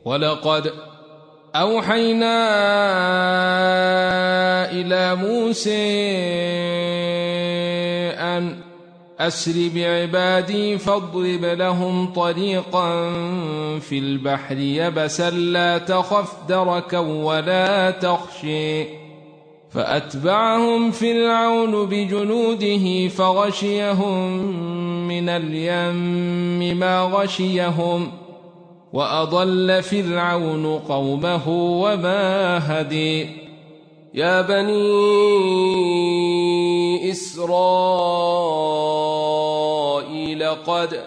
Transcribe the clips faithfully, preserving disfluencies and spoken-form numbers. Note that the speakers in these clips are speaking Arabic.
ولقد أوحينا إلى موسى أن أسر بعبادي فاضرب لهم طريقا في البحر يبسا لا تخف دركا ولا تخشي فأتبعهم فرعون بجنوده فغشيهم من اليم ما غشيهم وأضل فرعون قومه وما هدي يا بني إسرائيل قد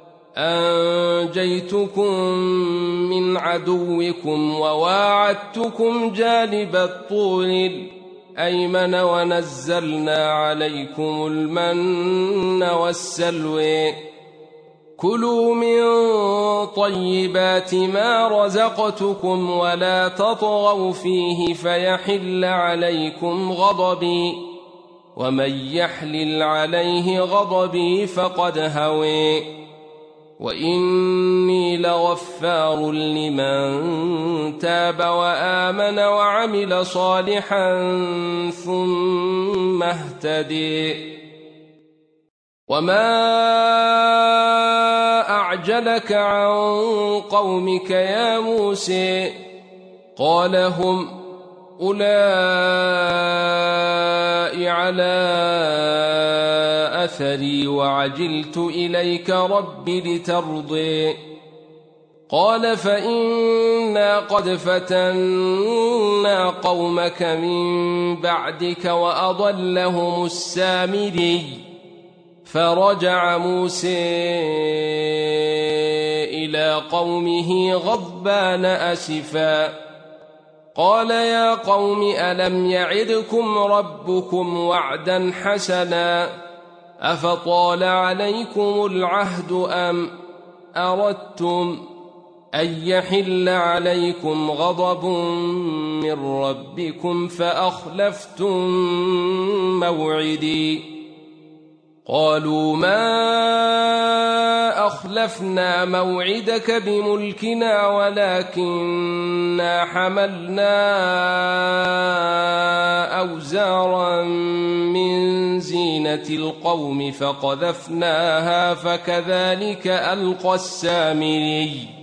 أنجيتكم من عدوكم وواعدتكم جانب الطور الأيمن ونزلنا عليكم المن والسلوى كلوا من طيبات ما رزقتكم ولا تطغوا فيه فيحل عليكم غضبي ومن يحلل عليه غضبي فقد هوي وإني لغفار لمن تاب وآمن وعمل صالحا ثم اهتدي وما أعجلك عن قومك يا موسى قال هم أولئك على أثري وعجلت إليك رب لترضي قال فإنا قد فتنا قومك من بعدك وأضلهم السامري فرجع موسى إلى قومه غضبان أسفا قال يا قوم ألم يعدكم ربكم وعدا حسنا أفطال عليكم العهد أم أردتم أن يحل عليكم غضب من ربكم فأخلفتم موعدي قالوا ما أخلفنا موعدك بملكنا ولكننا حملنا أوزارا من زينة القوم فقذفناها فكذلك ألقى السامري